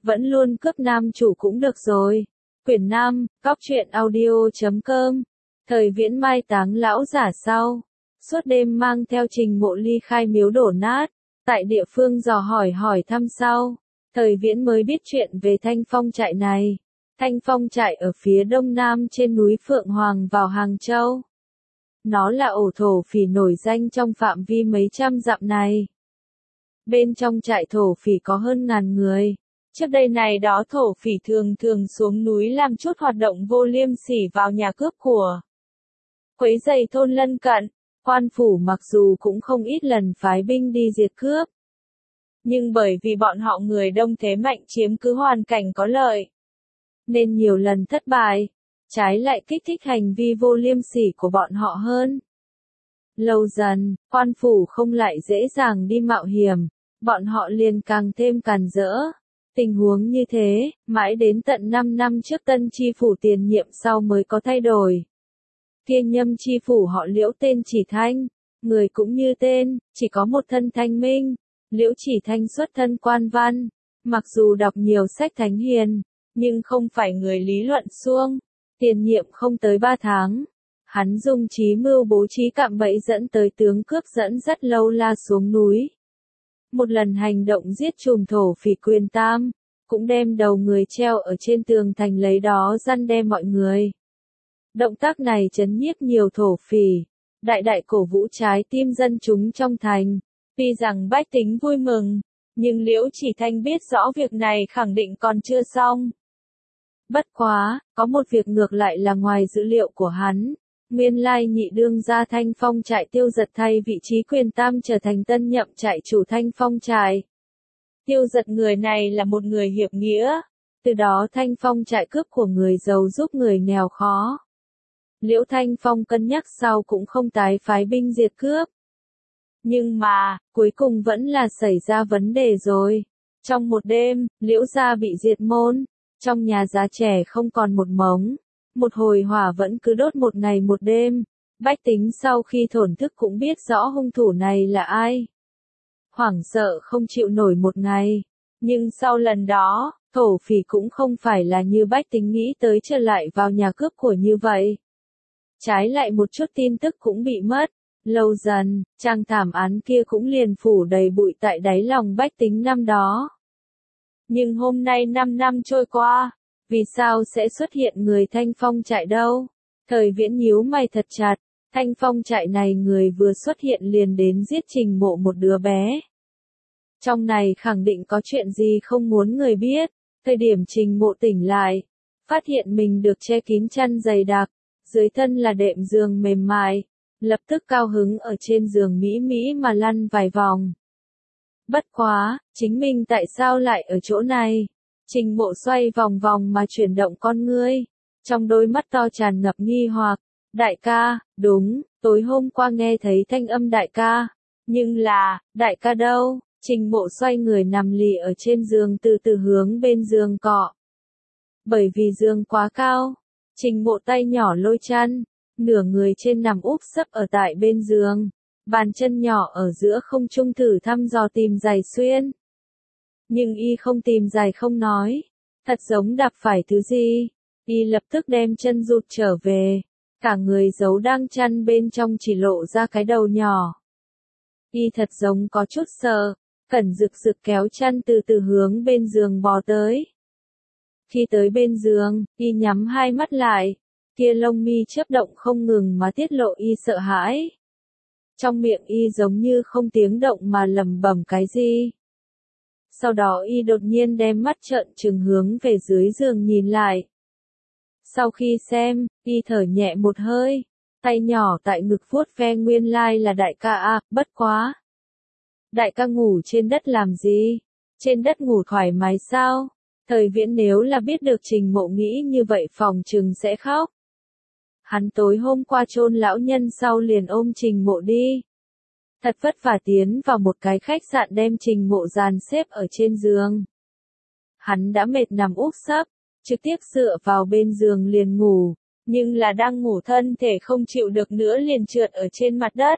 vẫn luôn cướp nam chủ cũng được rồi. Quyển 5, Cóc truyện audio.com. Thời Viễn mai táng lão giả sau. Suốt đêm mang theo Trình Mộ ly khai miếu đổ nát. Tại địa phương dò hỏi thăm sau. Thời Viễn mới biết chuyện về Thanh Phong trại này. Thanh Phong trại ở phía đông nam trên núi Phượng Hoàng vào Hàng Châu. Nó là ổ thổ phỉ nổi danh trong phạm vi mấy trăm dặm này. Bên trong trại thổ phỉ có hơn 1000 người. Trước đây này đó thổ phỉ thường xuống núi làm chút hoạt động vô liêm sỉ vào nhà cướp của. Quấy rầy thôn lân cận, quan phủ mặc dù cũng không ít lần phái binh đi diệt cướp. Nhưng bởi vì bọn họ người đông thế mạnh chiếm cứ hoàn cảnh có lợi. Nên nhiều lần thất bại, trái lại kích thích hành vi vô liêm sỉ của bọn họ hơn. Lâu dần, quan phủ không lại dễ dàng đi mạo hiểm, bọn họ liền càng thêm càn rỡ. Tình huống như thế, mãi đến tận 5 năm trước tân chi phủ tiền nhiệm sau mới có thay đổi. Kiên nhâm chi phủ họ Liễu tên Chỉ Thanh, người cũng như tên, chỉ có một thân thanh minh. Liễu Chỉ Thanh xuất thân quan văn, mặc dù đọc nhiều sách thánh hiền, nhưng không phải người lý luận suông. Tiền nhiệm không tới 3 tháng, hắn dùng trí mưu bố trí cạm bẫy dẫn tới tướng cướp dẫn dắt Lâu La xuống núi. Một lần hành động giết trùm thổ phỉ Quyền Tam, cũng đem đầu người treo ở trên tường thành lấy đó răn đe mọi người. Động tác này chấn nhiếp nhiều thổ phỉ, đại cổ vũ trái tim dân chúng trong thành. Tuy rằng bách tính vui mừng, nhưng Liễu Chỉ Thanh biết rõ việc này khẳng định còn chưa xong. Bất quá, có một việc ngược lại là ngoài dữ liệu của hắn. Nguyên lai nhị đương gia Thanh Phong trại Tiêu Dật thay vị trí Quyền Tam trở thành tân nhậm trại chủ Thanh Phong trại. Tiêu Dật người này là một người hiệp nghĩa, từ đó Thanh Phong trại cướp của người giàu giúp người nghèo khó. Liễu Thanh Phong cân nhắc sau cũng không tái phái binh diệt cướp. Nhưng mà, cuối cùng vẫn là xảy ra vấn đề rồi. Trong một đêm, Liễu gia bị diệt môn, trong nhà già trẻ không còn một mống. Một hồi hỏa vẫn cứ đốt một ngày một đêm, bách tính sau khi thổn thức cũng biết rõ hung thủ này là ai. Hoảng sợ không chịu nổi một ngày, nhưng sau lần đó, thổ phỉ cũng không phải là như bách tính nghĩ tới trở lại vào nhà cướp của như vậy. Trái lại một chút tin tức cũng bị mất, lâu dần, trang thảm án kia cũng liền phủ đầy bụi tại đáy lòng bách tính năm đó. Nhưng hôm nay 5 năm trôi qua, vì sao sẽ xuất hiện người Thanh Phong trại đâu? Thời Viễn nhíu mày thật chặt, Thanh Phong trại này người vừa xuất hiện liền đến giết Trình Mộ một đứa bé. Trong này khẳng định có chuyện gì không muốn người biết. Thời điểm Trình Mộ tỉnh lại, phát hiện mình được che kín chăn dày đặc, dưới thân là đệm giường mềm mại, lập tức cao hứng ở trên giường mỹ mà lăn vài vòng. Bất quá, chính mình tại sao lại ở chỗ này? Trình Mộ xoay vòng mà chuyển động con ngươi, trong đôi mắt to tràn ngập nghi hoặc. Đại ca, đúng, tối hôm qua nghe thấy thanh âm đại ca, nhưng là, đại ca đâu? Trình Mộ xoay người nằm lì ở trên giường từ từ hướng bên giường cọ. Bởi vì giường quá cao, Trình Mộ tay nhỏ lôi chăn, nửa người trên nằm úp sấp ở tại bên giường, bàn chân nhỏ ở giữa không trung thử thăm dò tìm giày xuyên. Nhưng y không tìm giày không nói, thật giống đạp phải thứ gì, y lập tức đem chân rụt trở về, cả người giấu đang chăn bên trong chỉ lộ ra cái đầu nhỏ. Y thật giống có chút sợ, cẩn rực kéo chăn từ từ hướng bên giường bò tới. Khi tới bên giường, y nhắm hai mắt lại, kia lông mi chớp động không ngừng mà tiết lộ y sợ hãi. Trong miệng y giống như không tiếng động mà lẩm bẩm cái gì. Sau đó y đột nhiên đem mắt trợn trừng hướng về dưới giường nhìn lại. Sau khi xem, y thở nhẹ một hơi, tay nhỏ tại ngực vuốt ve nguyên lai là đại ca à, bất quá. Đại ca ngủ trên đất làm gì? Trên đất ngủ thoải mái sao? Thời Viễn nếu là biết được Trình Mộ nghĩ như vậy phòng chừng sẽ khóc. Hắn tối hôm qua chôn lão nhân sau liền ôm Trình Mộ đi. Thật vất vả tiến vào một cái khách sạn đem Trình Mộ dàn xếp ở trên giường. Hắn đã mệt nằm úp sấp, trực tiếp dựa vào bên giường liền ngủ, nhưng là đang ngủ thân thể không chịu được nữa liền trượt ở trên mặt đất.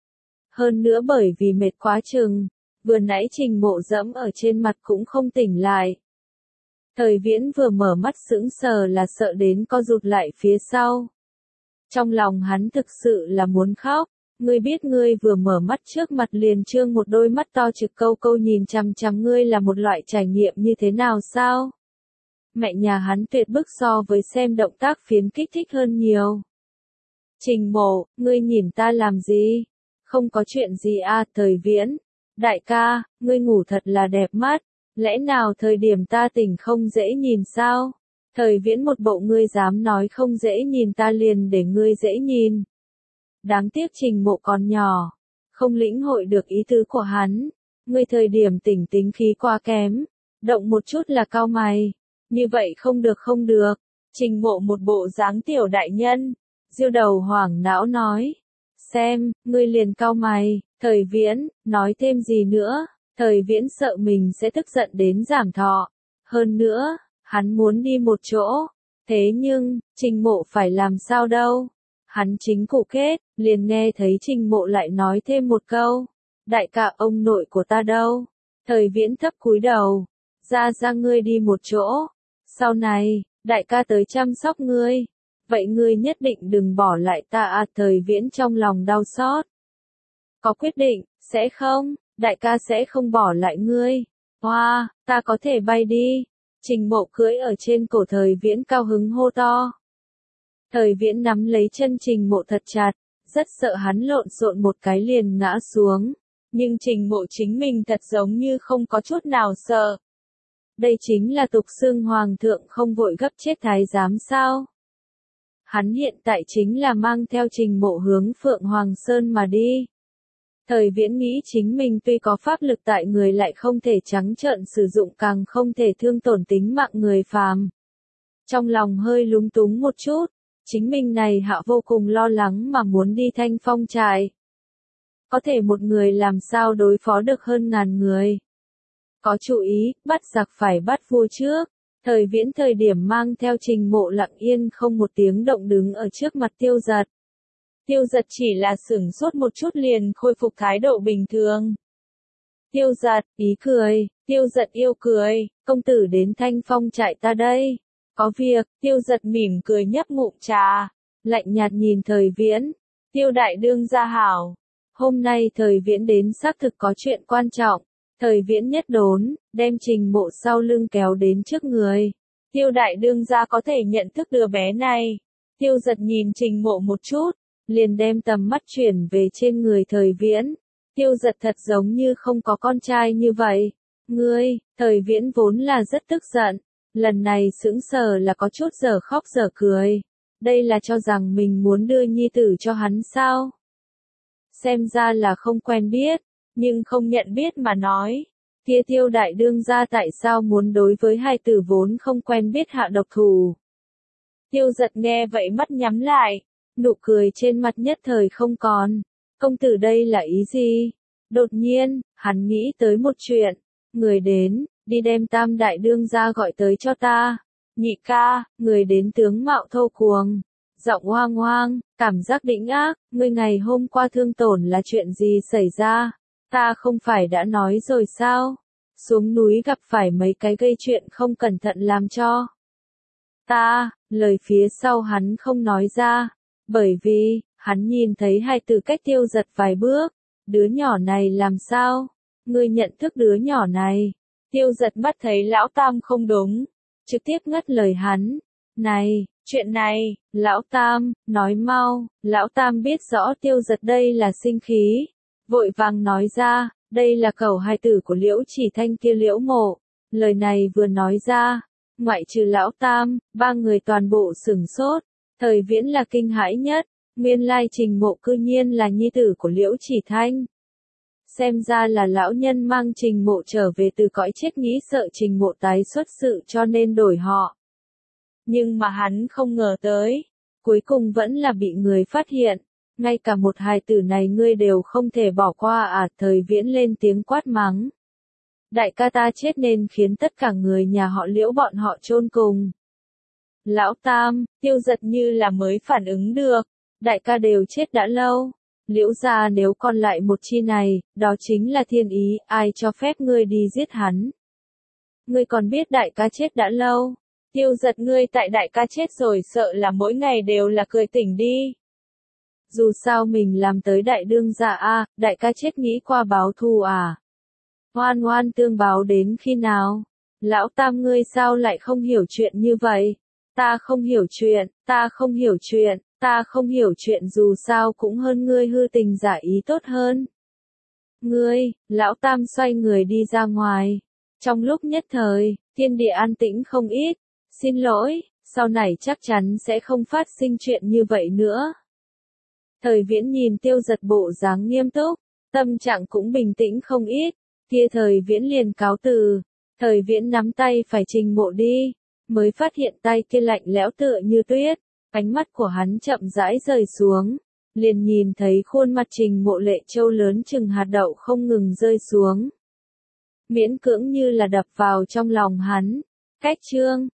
Hơn nữa bởi vì mệt quá chừng, vừa nãy Trình Mộ dẫm ở trên mặt cũng không tỉnh lại. Thời Viễn vừa mở mắt sững sờ là sợ đến co rụt lại phía sau. Trong lòng hắn thực sự là muốn khóc. Ngươi biết ngươi vừa mở mắt trước mặt liền trương một đôi mắt to trực câu câu nhìn chằm chằm ngươi là một loại trải nghiệm như thế nào sao? Mẹ nhà hắn tuyệt bức so với xem động tác phiến kích thích hơn nhiều. Trình Mộ, ngươi nhìn ta làm gì? Không có chuyện gì à, Thời Viễn. Đại ca, ngươi ngủ thật là đẹp mắt. Lẽ nào thời điểm ta tỉnh không dễ nhìn sao? Thời Viễn một bộ ngươi dám nói không dễ nhìn ta liền để ngươi dễ nhìn. Đáng tiếc Trình Mộ còn nhỏ, không lĩnh hội được ý tứ của hắn. Ngươi thời điểm tỉnh tính khí quá kém, động một chút là cau mày. Như vậy không được không được. Trình Mộ một bộ dáng tiểu đại nhân. Diêu Đầu hoảng não nói. Xem, ngươi liền cau mày. Thời Viễn, nói thêm gì nữa. Thời Viễn sợ mình sẽ tức giận đến giảm thọ. Hơn nữa, hắn muốn đi một chỗ. Thế nhưng, Trình Mộ phải làm sao đâu. Hắn chính cụ kết, liền nghe thấy Trình Mộ lại nói thêm một câu. Đại ca ông nội của ta đâu? Thời Viễn thấp cúi đầu. Ra ngươi đi một chỗ. Sau này, đại ca tới chăm sóc ngươi. Vậy ngươi nhất định đừng bỏ lại ta à, Thời Viễn trong lòng đau xót. Có quyết định, sẽ không, đại ca sẽ không bỏ lại ngươi. Hoa, ta có thể bay đi. Trình Mộ cưỡi ở trên cổ Thời Viễn cao hứng hô to. Thời Viễn nắm lấy chân Trình Mộ thật chặt, rất sợ hắn lộn xộn một cái liền ngã xuống. Nhưng Trình Mộ chính mình thật giống như không có chút nào sợ. Đây chính là tục xưng hoàng thượng không vội gấp chết thái giám sao. Hắn hiện tại chính là mang theo Trình Mộ hướng Phượng Hoàng Sơn mà đi. Thời Viễn nghĩ chính mình tuy có pháp lực tại người lại không thể trắng trợn sử dụng, càng không thể thương tổn tính mạng người phàm. Trong lòng hơi lúng túng một chút, chính mình này hạ vô cùng lo lắng mà muốn đi Thanh Phong trại. Có thể một người làm sao đối phó được hơn ngàn người. Có chú ý, bắt giặc phải bắt vua trước. Thời Viễn thời điểm mang theo Trình Mộ lặng yên không một tiếng động đứng ở trước mặt Tiêu Giật. Tiêu Giật chỉ là sửng sốt một chút liền khôi phục thái độ bình thường. Tiêu Giật, ý cười, Tiêu Giật yêu cười, công tử đến Thanh Phong trại ta đây. Có việc, Tiêu Giật mỉm cười nhấp ngụm trà, lạnh nhạt nhìn Thời Viễn. Tiêu đại đương gia hảo. Hôm nay Thời Viễn đến xác thực có chuyện quan trọng. Thời Viễn nhất đốn, đem Trình Mộ sau lưng kéo đến trước người. Tiêu đại đương gia có thể nhận thức đứa bé này. Tiêu Giật nhìn Trình Mộ một chút, liền đem tầm mắt chuyển về trên người Thời Viễn. Tiêu Giật thật giống như không có con trai như vậy. Ngươi, Thời Viễn vốn là rất tức giận. Lần này sững sờ là có chút giờ khóc giờ cười. Đây là cho rằng mình muốn đưa nhi tử cho hắn sao? Xem ra là không quen biết, nhưng không nhận biết mà nói. Kia Tiêu đại đương gia tại sao muốn đối với hai tử vốn không quen biết hạ độc thủ? Tiêu Giật nghe vậy mắt nhắm lại, nụ cười trên mặt nhất thời không còn. Công tử đây là ý gì? Đột nhiên, hắn nghĩ tới một chuyện. Người đến, đi đem Tam đại đương gia gọi tới cho ta. Nhị ca, người đến tướng mạo thô cuồng, giọng hoang hoang, cảm giác đĩnh ác. Ngươi ngày hôm qua thương tổn là chuyện gì xảy ra? Ta không phải đã nói rồi sao? Xuống núi gặp phải mấy cái gây chuyện không cẩn thận làm cho. Lời phía sau hắn không nói ra, bởi vì, hắn nhìn thấy hai tử cách Tiêu Giật vài bước. Đứa nhỏ này làm sao? Ngươi nhận thức đứa nhỏ này? Tiêu Giật mắt thấy lão Tam không đúng, trực tiếp ngắt lời hắn. Này, chuyện này, lão Tam, nói mau. Lão Tam biết rõ Tiêu Giật đây là sinh khí, vội vàng nói ra, đây là cẩu hài tử của Liễu Chỉ Thanh kia Liễu Mộ. Lời này vừa nói ra, ngoại trừ lão Tam, ba người toàn bộ sửng sốt. Thời Viễn là kinh hãi nhất, nguyên lai Trình Mộ cư nhiên là nhi tử của Liễu Chỉ Thanh. Xem ra là lão nhân mang Trình Mộ trở về từ cõi chết, nghĩ sợ Trình Mộ tái xuất sự cho nên đổi họ. Nhưng mà hắn không ngờ tới, cuối cùng vẫn là bị người phát hiện. Ngay cả một hài tử này ngươi đều không thể bỏ qua à? Thời Viễn lên tiếng quát mắng. Đại ca ta chết nên khiến tất cả người nhà họ Liễu bọn họ chôn cùng. Lão Tam, Tiêu Giật như là mới phản ứng được. Đại ca đều chết đã lâu. Liễu gia nếu còn lại một chi này, đó chính là thiên ý, ai cho phép ngươi đi giết hắn. Ngươi còn biết đại ca chết đã lâu. Tiêu Giật ngươi tại đại ca chết rồi sợ là mỗi ngày đều là cười tỉnh đi. Dù sao mình làm tới đại đương gia a, đại ca chết nghĩ qua báo thù à. Oan oan tương báo đến khi nào? Lão Tam ngươi sao lại không hiểu chuyện như vậy? Ta không hiểu chuyện, ta không hiểu chuyện, ta không hiểu chuyện dù sao cũng hơn ngươi hư tình giả ý tốt hơn. Ngươi, Lão Tam xoay người đi ra ngoài. Trong lúc nhất thời, thiên địa an tĩnh không ít. Xin lỗi, sau này chắc chắn sẽ không phát sinh chuyện như vậy nữa. Thời Viễn nhìn Tiêu Giật bộ dáng nghiêm túc, tâm trạng cũng bình tĩnh không ít. Kia Thời Viễn liền cáo từ. Thời Viễn nắm tay phải Trình Mộ đi, mới phát hiện tay kia lạnh lẽo tựa như tuyết. Ánh mắt của hắn chậm rãi rời xuống, liền nhìn thấy khuôn mặt Trình Mộ lệ châu lớn chừng hạt đậu không ngừng rơi xuống. Miễn cưỡng như là đập vào trong lòng hắn. Cách chương